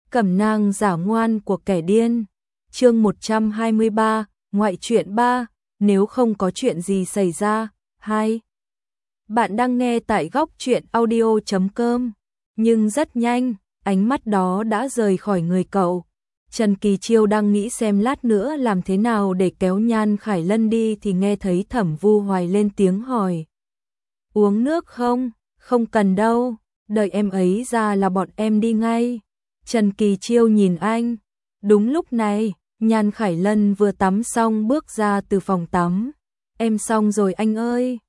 Cẩm nang giả ngoan của kẻ điên. Chương 123, ngoại truyện 3, nếu không có chuyện gì xảy ra. 2. Bạn đang nghe tại góc truyện audio.com, nhưng rất nhanh, ánh mắt đó đã rời khỏi người cậu. Trần Kỳ Chiêu đang nghĩ xem lát nữa làm thế nào để kéo Nhan Khải Lân đi thì nghe thấy Thẩm Vu Hoài lên tiếng hỏi. Uống nước không? Không cần đâu, đợi em ấy ra là bọn em đi ngay. Trần Kỳ Chiêu nhìn anh. Đúng lúc này, Nhan Khải Lân vừa tắm xong bước ra từ phòng tắm. Em xong rồi anh ơi.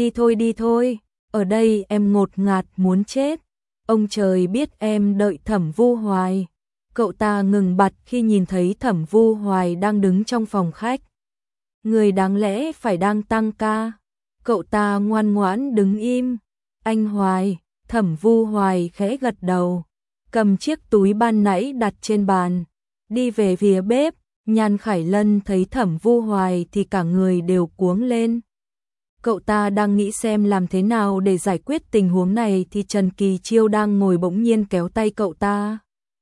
Đi thôi, ở đây em ngột ngạt muốn chết. Ông trời biết em đợi Thẩm Vu Hoài. Cậu ta ngừng bặt khi nhìn thấy Thẩm Vu Hoài đang đứng trong phòng khách. Người đáng lẽ phải đang tăng ca. Cậu ta ngoan ngoãn đứng im. Anh Hoài, Thẩm Vu Hoài khẽ gật đầu, cầm chiếc túi ban nãy đặt trên bàn, đi về phía bếp. Nhan Khải Lân thấy Thẩm Vu Hoài thì cả người đều cuống lên. Cậu ta đang nghĩ xem làm thế nào để giải quyết tình huống này thì Trần Kỳ Chiêu đang ngồi bỗng nhiên kéo tay cậu ta.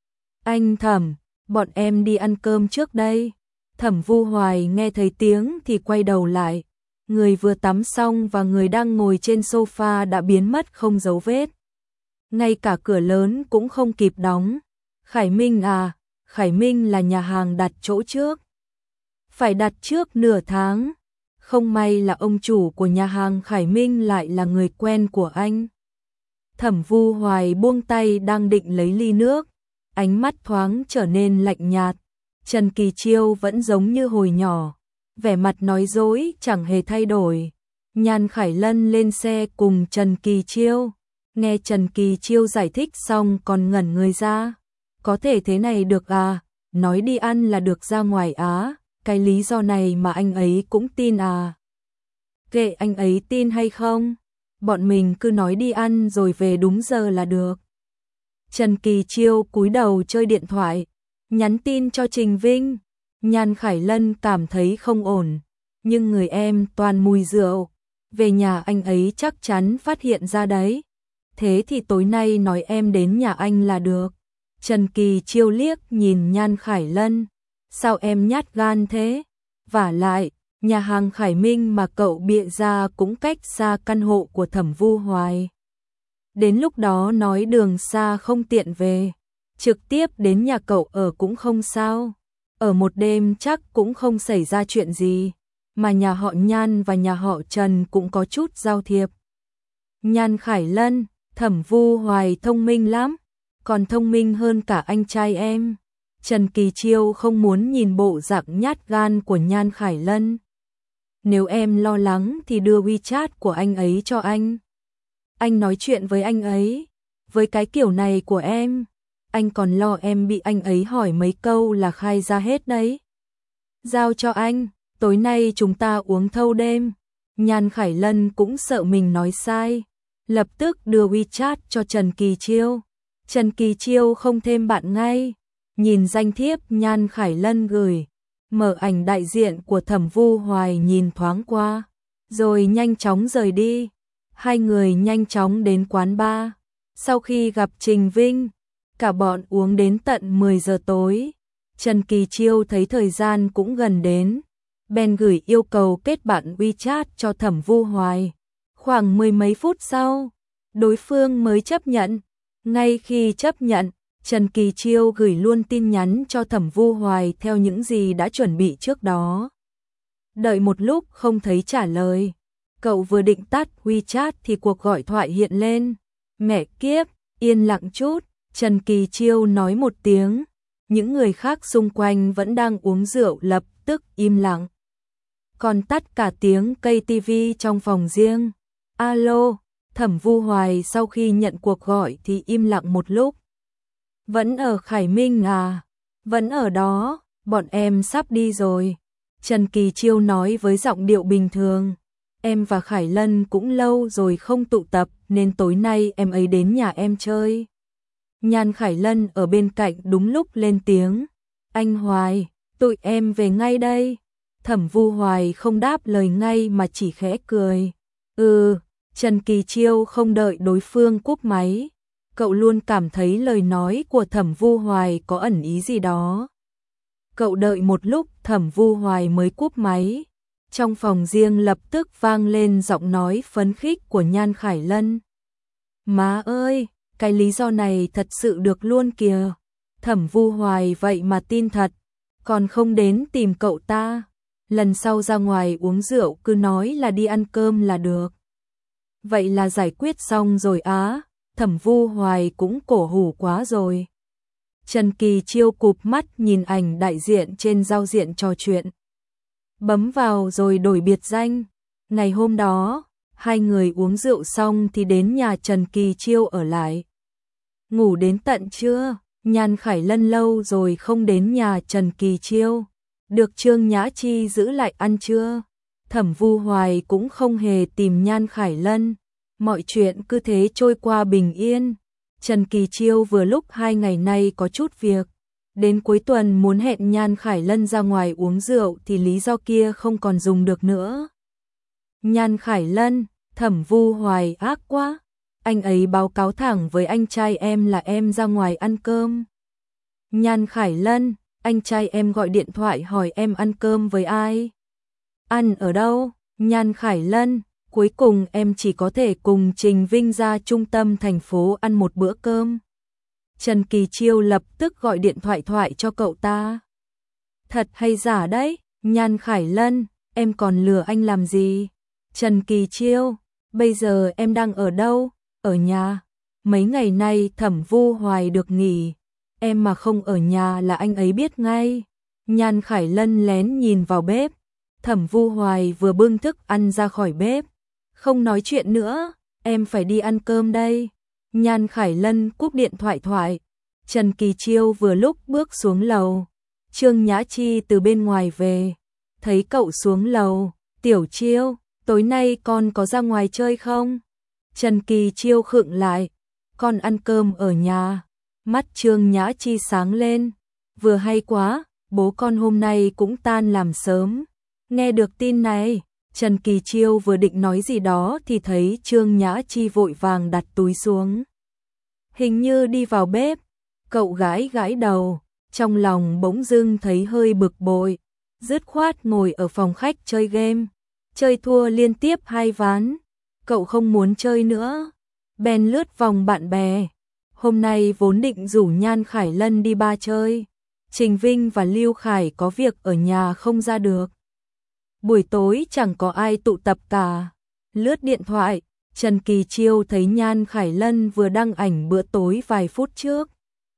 Anh Thẩm, bọn em đi ăn cơm trước đây. Thẩm Vu Hoài nghe thấy tiếng thì quay đầu lại. Người vừa tắm xong và người đang ngồi trên sofa đã biến mất không dấu vết. Ngay cả cửa lớn cũng không kịp đóng. Khải Minh à, Khải Minh là nhà hàng đặt chỗ trước. Phải đặt trước nửa tháng. Không may là ông chủ của nhà hàng Khải Minh lại là người quen của anh. Thẩm Vu Hoài buông tay đang định lấy ly nước, ánh mắt thoáng trở nên lạnh nhạt. Trần Kỳ Chiêu vẫn giống như hồi nhỏ, vẻ mặt nói dối chẳng hề thay đổi. Nhan Khải Lân lên xe cùng Trần Kỳ Chiêu, nghe Trần Kỳ Chiêu giải thích xong còn ngẩn người ra. Có thể thế này được à, nói đi ăn là được ra ngoài á, cái lý do này mà anh ấy cũng tin à. Kệ anh ấy tin hay không, bọn mình cứ nói đi ăn rồi về đúng giờ là được. Trần Kỳ Chiêu cúi đầu chơi điện thoại, nhắn tin cho Trình Vinh. Nhan Khải Lân cảm thấy không ổn, nhưng người em toàn mùi rượu, về nhà anh ấy chắc chắn phát hiện ra đấy. Thế thì tối nay nói em đến nhà anh là được. Trần Kỳ Chiêu liếc nhìn Nhan Khải Lân, sao em nhát gan thế? Vả lại, nhà hàng Khải Minh mà cậu bịa ra cũng cách xa căn hộ của Thẩm Vu Hoài. Đến lúc đó nói đường xa không tiện về, trực tiếp đến nhà cậu ở cũng không sao. Ở một đêm chắc cũng không xảy ra chuyện gì, mà nhà họ Nhan và nhà họ Trần cũng có chút giao thiệp. Nhan Khải Lân, Thẩm Vu Hoài thông minh lắm, còn thông minh hơn cả anh trai em. Trần Kỳ Chiêu không muốn nhìn bộ dạng nhát gan của Nhan Khải Lân. Nếu em lo lắng thì đưa WeChat của anh ấy cho anh. Anh nói chuyện với anh ấy, với cái kiểu này của em. Anh còn lo em bị anh ấy hỏi mấy câu là khai ra hết đấy. Giao cho anh, tối nay chúng ta uống thâu đêm. Nhan Khải Lân cũng sợ mình nói sai, lập tức đưa WeChat cho Trần Kỳ Chiêu. Trần Kỳ Chiêu không thêm bạn ngay, nhìn danh thiếp Nhan Khải Lân gửi, mở ảnh đại diện của Thẩm Vu Hoài nhìn thoáng qua, rồi nhanh chóng rời đi. Hai người nhanh chóng đến quán bar. Sau khi gặp Trình Vinh, cả bọn uống đến tận 10 giờ tối. Trần Kỳ Chiêu thấy thời gian cũng gần đến, bèn gửi yêu cầu kết bạn WeChat cho Thẩm Vu Hoài. Khoảng 10 mấy phút sau, đối phương mới chấp nhận. Ngay khi chấp nhận, Trần Kỳ Chiêu gửi luôn tin nhắn cho Thẩm Vu Hoài theo những gì đã chuẩn bị trước đó. Đợi một lúc không thấy trả lời, cậu vừa định tắt WeChat thì cuộc gọi thoại hiện lên. Mẹ kiếp, yên lặng chút. Trần Kỳ Chiêu nói một tiếng, những người khác xung quanh vẫn đang uống rượu lập tức im lặng. Còn tắt cả tiếng cây tivi trong phòng riêng. Alo, Thẩm Vu Hoài sau khi nhận cuộc gọi thì im lặng một lúc. Vẫn ở Khải Minh à? Vẫn ở đó, bọn em sắp đi rồi. Trần Kỳ Chiêu nói với giọng điệu bình thường. Em và Khải Lân cũng lâu rồi không tụ tập nên tối nay em ấy đến nhà em chơi. Nhan Khải Lân ở bên cạnh đúng lúc lên tiếng. Anh Hoài, tụi em về ngay đây. Thẩm Vu Hoài không đáp lời ngay mà chỉ khẽ cười. Trần Kỳ Chiêu không đợi đối phương cúp máy, Cậu luôn cảm thấy lời nói của Thẩm Vu Hoài có ẩn ý gì đó. Cậu đợi một lúc Thẩm Vu Hoài mới cúp máy. Trong phòng riêng lập tức vang lên giọng nói phấn khích của Nhan Khải Lân. Má ơi, cái lý do này thật sự được luôn kìa. Thẩm Vu Hoài vậy mà tin thật, còn không đến tìm cậu ta. Lần sau ra ngoài uống rượu cứ nói là đi ăn cơm là được. Vậy là giải quyết xong rồi á. Thẩm Vu Hoài cũng cổ hủ quá rồi. Trần Kỳ Chiêu cụp mắt nhìn ảnh đại diện trên giao diện trò chuyện. Bấm vào rồi đổi biệt danh. Ngày hôm đó, hai người uống rượu xong thì đến nhà Trần Kỳ Chiêu ở lại. Ngủ đến tận trưa, Nhan Khải Lân lâu rồi không đến nhà Trần Kỳ Chiêu. Được Trương Nhã Chi giữ lại ăn trưa. Thẩm Vu Hoài cũng không hề tìm Nhan Khải Lân. Mọi chuyện cứ thế trôi qua bình yên. Trần Kỳ Chiêu vừa lúc 2 ngày nay có chút việc. Đến cuối tuần muốn hẹn Nhan Khải Lân ra ngoài uống rượu thì lý do kia không còn dùng được nữa. Nhan Khải Lân, Thẩm Vu Hoài ác quá. Anh ấy báo cáo thẳng với anh trai em là em ra ngoài ăn cơm. Nhan Khải Lân, anh trai em gọi điện thoại hỏi em ăn cơm với ai. Ăn ở đâu? Nhan Khải Lân, cuối cùng em chỉ có thể cùng Trình Vinh ra trung tâm thành phố ăn một bữa cơm. Trần Kỳ Chiêu lập tức gọi điện thoại cho cậu ta. Thật hay giả đấy? Nhan Khải Lân, em còn lừa anh làm gì? Trần Kỳ Chiêu, bây giờ em đang ở đâu? Ở nhà. Mấy ngày nay Thẩm Vu Hoài được nghỉ. Em mà không ở nhà là anh ấy biết ngay. Nhan Khải Lân lén nhìn vào bếp. Thẩm Vu Hoài vừa bưng thức ăn ra khỏi bếp. Không nói chuyện nữa, em phải đi ăn cơm đây. Nhan Khải Lân cúp điện thoại. Trần Kỳ Chiêu vừa lúc bước xuống lầu. Trương Nhã Chi từ bên ngoài về. Thấy cậu xuống lầu. Tiểu Chiêu, tối nay con có ra ngoài chơi không? Trần Kỳ Chiêu khựng lại. Con ăn cơm ở nhà. Mắt Trương Nhã Chi sáng lên. Vừa hay quá, bố con hôm nay cũng tan làm sớm. Nghe được tin này, Trần Kỳ Chiêu vừa định nói gì đó thì thấy Trương Nhã Chi vội vàng đặt túi xuống. Hình như đi vào bếp. Cậu gãi đầu, trong lòng bỗng dưng thấy hơi bực bội. Dứt khoát ngồi ở phòng khách chơi game. Chơi thua liên tiếp 2 ván. Cậu không muốn chơi nữa. Bèn lướt vòng bạn bè. Hôm nay vốn định rủ Nhan Khải Lân đi bar chơi. Trình Vinh và Lưu Khải có việc ở nhà không ra được. Buổi tối chẳng có ai tụ tập cả. Lướt điện thoại, Trần Kỳ Chiêu thấy Nhan Khải Lân vừa đăng ảnh bữa tối vài phút trước.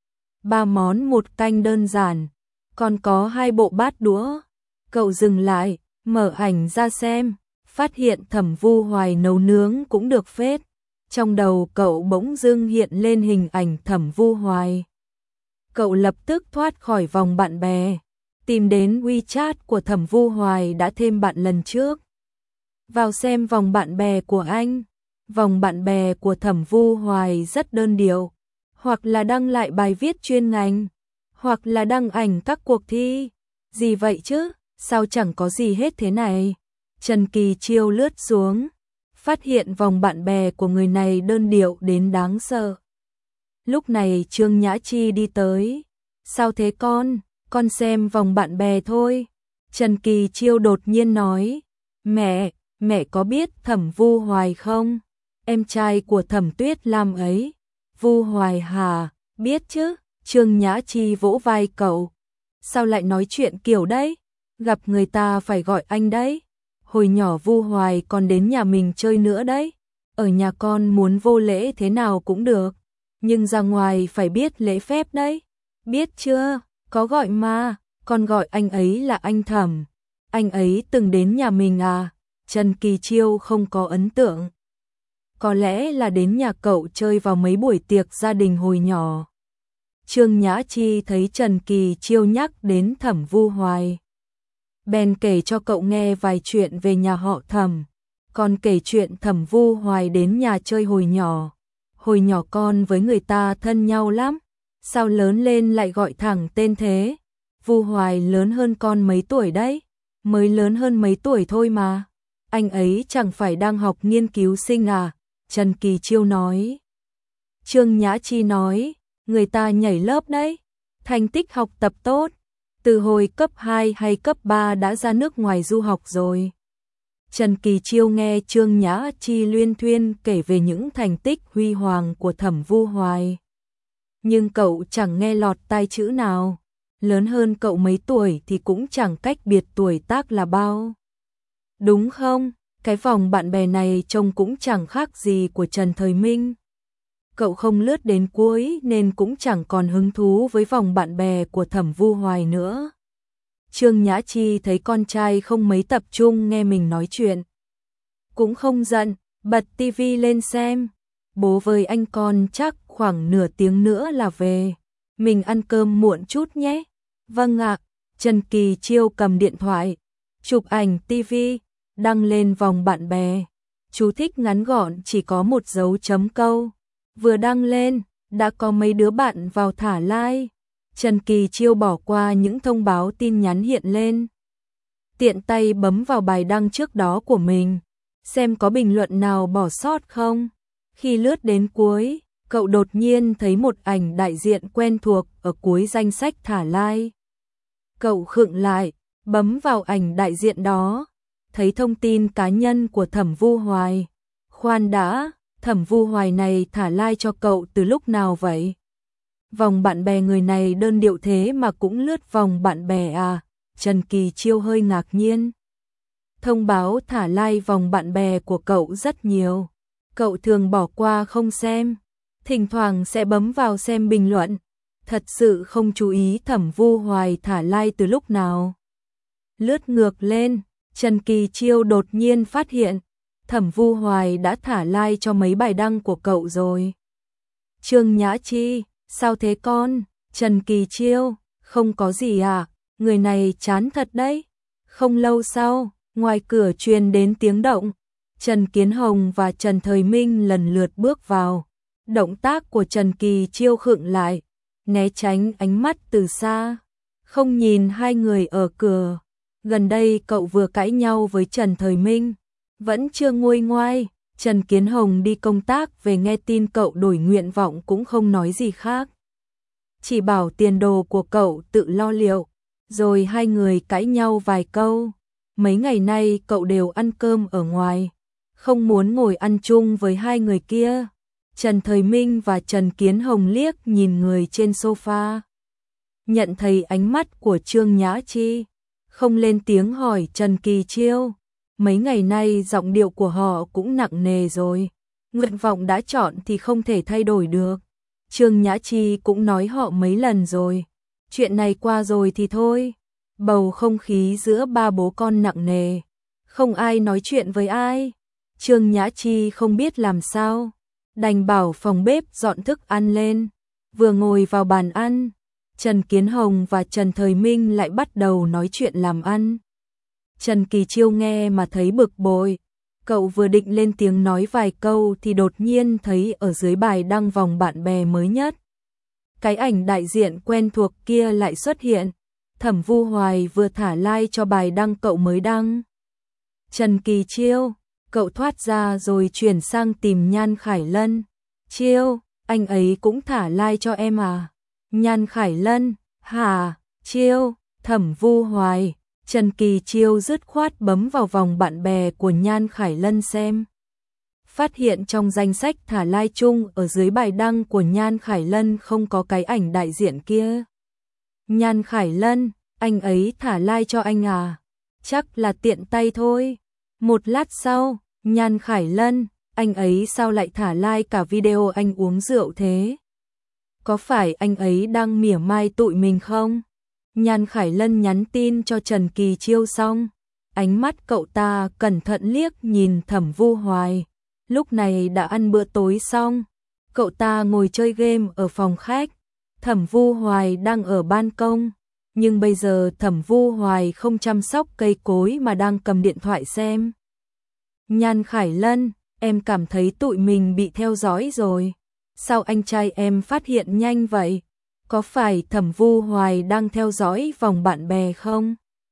3 món 1 canh đơn giản, còn có 2 bộ bát đũa. Cậu dừng lại, mở ảnh ra xem, phát hiện Thẩm Vu Hoài nấu nướng cũng được phết. Trong đầu cậu bỗng dưng hiện lên hình ảnh Thẩm Vu Hoài. Cậu lập tức thoát khỏi vòng bạn bè, tìm đến WeChat của Thẩm Vu Hoài đã thêm bạn lần trước. Vào xem vòng bạn bè của anh. Vòng bạn bè của Thẩm Vu Hoài rất đơn điệu, hoặc là đăng lại bài viết chuyên ngành, hoặc là đăng ảnh các cuộc thi. Gì vậy chứ, sao chẳng có gì hết thế này? Trần Kỳ Chiêu lướt xuống, phát hiện vòng bạn bè của người này đơn điệu đến đáng sợ. Lúc này Trương Nhã Chi đi tới. Sao thế con xem vòng bạn bè thôi. Trần Kỳ Chiêu đột nhiên nói, mẹ có biết Thẩm Vu Hoài không? Em trai của Thẩm Tuyết Lam ấy. Vu Hoài hả? Biết chứ. Trương Nhã Chi vỗ vai cậu. Sao lại nói chuyện kiểu đấy? Gặp người ta phải gọi anh đấy. Hồi nhỏ Vu Hoài còn đến nhà mình chơi nữa đấy. Ở nhà con muốn vô lễ thế nào cũng được, nhưng ra ngoài phải biết lễ phép đấy. Biết chưa? Có gọi mà, con gọi anh ấy là anh Thẩm. Anh ấy từng đến nhà mình à? Trần Kỳ Chiêu không có ấn tượng. Có lẽ là đến nhà cậu chơi vào mấy buổi tiệc gia đình hồi nhỏ. Trương Nhã Chi thấy Trần Kỳ Chiêu nhắc đến Thẩm Vu Hoài, bèn kể cho cậu nghe vài chuyện về nhà họ Thẩm. Còn kể chuyện Thẩm Vu Hoài đến nhà chơi hồi nhỏ. Hồi nhỏ con với người ta thân nhau lắm. Sao lớn lên lại gọi thẳng tên thế? Vu Hoài lớn hơn con mấy tuổi đấy? Mới lớn hơn mấy tuổi thôi mà. Anh ấy chẳng phải đang học nghiên cứu sinh à? Trần Kỳ Chiêu nói. Trương Nhã Chi nói, người ta nhảy lớp đấy, thành tích học tập tốt, từ hồi cấp 2 hay cấp 3 đã ra nước ngoài du học rồi. Trần Kỳ Chiêu nghe Trương Nhã Chi luyên thuyên kể về những thành tích huy hoàng của Thẩm Vu Hoài. Nhưng cậu chẳng nghe lọt tai chữ nào, lớn hơn cậu mấy tuổi thì cũng chẳng cách biệt tuổi tác là bao. Đúng không? Cái vòng bạn bè này trông cũng chẳng khác gì của Trần Thời Minh. Cậu không lướt đến cuối nên cũng chẳng còn hứng thú với vòng bạn bè của Thẩm Vu Hoài nữa. Trương Nhã Chi thấy con trai không mấy tập trung nghe mình nói chuyện. Cũng không giận, bật tivi lên xem. Bố với anh con chắc khoảng nửa tiếng nữa là về. Mình ăn cơm muộn chút nhé. Vâng ạ. Trần Kỳ Chiêu cầm điện thoại, chụp ảnh tivi, đăng lên vòng bạn bè. Chú thích ngắn gọn chỉ có một dấu chấm câu. Vừa đăng lên, đã có mấy đứa bạn vào thả like. Trần Kỳ Chiêu bỏ qua những thông báo tin nhắn hiện lên. Tiện tay bấm vào bài đăng trước đó của mình, xem có bình luận nào bỏ sót không. Khi lướt đến cuối, cậu đột nhiên thấy một ảnh đại diện quen thuộc ở cuối danh sách thả like. Cậu khựng lại, bấm vào ảnh đại diện đó, thấy thông tin cá nhân của Thẩm Vu Hoài. Khoan đã, Thẩm Vu Hoài này thả like cho cậu từ lúc nào vậy? Vòng bạn bè người này đơn điệu thế mà cũng lướt vòng bạn bè à? Trần Kỳ Chiêu hơi ngạc nhiên. Thông báo thả like vòng bạn bè của cậu rất nhiều. Cậu thường bỏ qua không xem, thỉnh thoảng sẽ bấm vào xem bình luận. Thật sự không chú ý Thẩm Vu Hoài thả like từ lúc nào. Lướt ngược lên, Trần Kỳ Chiêu đột nhiên phát hiện Thẩm Vu Hoài đã thả like cho mấy bài đăng của cậu rồi. Trương Nhã Chi, sao thế con? Trần Kỳ Chiêu, không có gì à, người này chán thật đấy. Không lâu sau, ngoài cửa truyền đến tiếng động. Trần Kiến Hồng và Trần Thời Minh lần lượt bước vào. Động tác của Trần Kỳ Chiêu khựng lại, né tránh ánh mắt từ xa, không nhìn hai người ở cửa. Gần đây cậu vừa cãi nhau với Trần Thời Minh, vẫn chưa nguôi ngoai. Trần Kiến Hồng đi công tác về nghe tin cậu đổi nguyện vọng cũng không nói gì khác, chỉ bảo tiền đồ của cậu tự lo liệu. Rồi hai người cãi nhau vài câu. Mấy ngày nay cậu đều ăn cơm ở ngoài, không muốn ngồi ăn chung với hai người kia. Trần Thời Minh và Trần Kiến Hồng liếc nhìn người trên sofa, nhận thấy ánh mắt của Trương Nhã Chi, không lên tiếng hỏi Trần Kỳ Chiêu. Mấy ngày nay giọng điệu của họ cũng nặng nề rồi. Nguyện vọng đã chọn thì không thể thay đổi được. Trương Nhã Chi cũng nói họ mấy lần rồi. Chuyện này qua rồi thì thôi. Bầu không khí giữa ba bố con nặng nề, không ai nói chuyện với ai. Trương Nhã Chi không biết làm sao, đành bảo phòng bếp dọn thức ăn lên. Vừa ngồi vào bàn ăn, Trần Kiến Hồng và Trần Thời Minh lại bắt đầu nói chuyện làm ăn. Trần Kỳ Chiêu nghe mà thấy bực bội. Cậu vừa định lên tiếng nói vài câu thì đột nhiên thấy ở dưới bài đăng vòng bạn bè mới nhất, cái ảnh đại diện quen thuộc kia lại xuất hiện. Thẩm Vu Hoài vừa thả like cho bài đăng cậu mới đăng. Trần Kỳ Chiêu, cậu thoát ra rồi chuyển sang tìm Nhan Khải Lân. Chiêu, anh ấy cũng thả like cho em à? Nhan Khải Lân, hả? Chiêu, Thẩm Vu Hoài. Trần Kỳ Chiêu dứt khoát bấm vào vòng bạn bè của Nhan Khải Lân xem. Phát hiện trong danh sách thả like chung ở dưới bài đăng của Nhan Khải Lân không có cái ảnh đại diện kia. Nhan Khải Lân, anh ấy thả like cho anh à? Chắc là tiện tay thôi. Một lát sau, Nhan Khải Lân, anh ấy sao lại thả like cả video anh uống rượu thế? Có phải anh ấy đang mỉa mai tụi mình không? Nhan Khải Lân nhắn tin cho Trần Kỳ Chiêu xong, ánh mắt cậu ta cẩn thận liếc nhìn Thẩm Vu Hoài. Lúc này đã ăn bữa tối xong, cậu ta ngồi chơi game ở phòng khách. Thẩm Vu Hoài đang ở ban công, nhưng bây giờ Thẩm Vu Hoài không chăm sóc cây cối mà đang cầm điện thoại xem. Nhan Khải Lân, em cảm thấy tụi mình bị theo dõi rồi. Sao anh trai em phát hiện nhanh vậy? Có phải Thẩm Vu Hoài đang theo dõi vòng bạn bè không?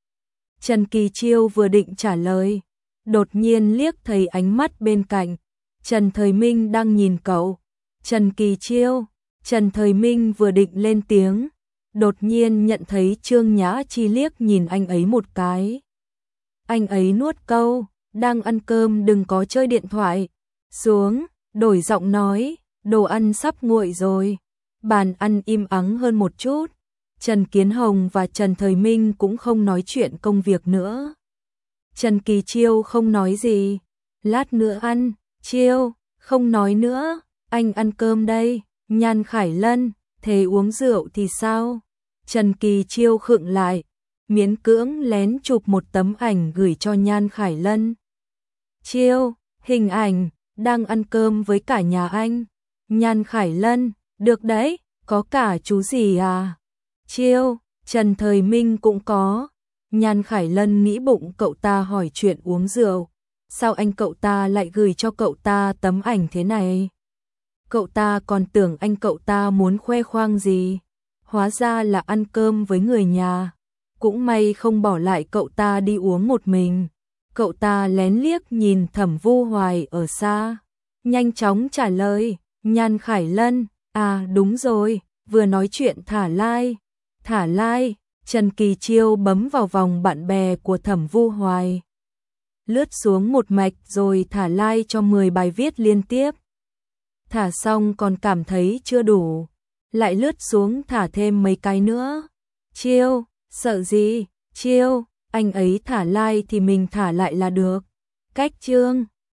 Trần Kỳ Chiêu vừa định trả lời, đột nhiên liếc thấy ánh mắt bên cạnh. Trần Thời Minh đang nhìn cậu. Trần Kỳ Chiêu, Trần Thời Minh vừa định lên tiếng, đột nhiên nhận thấy Trương Nhã Chi liếc nhìn anh ấy một cái. Anh ấy nuốt câu, đang ăn cơm đừng có chơi điện thoại, xuống, đổi giọng nói, đồ ăn sắp nguội rồi. Bàn ăn im ắng hơn một chút, Trần Kiến Hồng và Trần Thời Minh cũng không nói chuyện công việc nữa. Trần Kỳ Chiêu không nói gì, lát nữa ăn, Chiêu, không nói nữa, anh ăn cơm đây. Nhan Khải Lân, thế uống rượu thì sao? Trần Kỳ Chiêu khựng lại, miễn cưỡng lén chụp một tấm ảnh gửi cho Nhan Khải Lân. Chiêu, hình ảnh, đang ăn cơm với cả nhà anh. Nhan Khải Lân, được đấy, có cả chú gì à? Chiêu, Trần Thời Minh cũng có. Nhan Khải Lân nghĩ bụng cậu ta hỏi chuyện uống rượu. Sao anh cậu ta lại gửi cho cậu ta tấm ảnh thế này? Cậu ta còn tưởng anh cậu ta muốn khoe khoang gì. Hóa ra là ăn cơm với người nhà. Cũng may không bỏ lại cậu ta đi uống một mình. Cậu ta lén liếc nhìn Thẩm Vu Hoài ở xa. Nhanh chóng trả lời, Nhan Khải Lân, à đúng rồi, vừa nói chuyện thả like. Thả like, Trần Kỳ Chiêu bấm vào vòng bạn bè của Thẩm Vu Hoài. Lướt xuống một mạch rồi thả like cho 10 bài viết liên tiếp. Thả xong còn cảm thấy chưa đủ, lại lướt xuống thả thêm mấy cái nữa. Chiêu, sợ gì? Chiêu, anh ấy thả like thì mình thả lại là được. Cách chương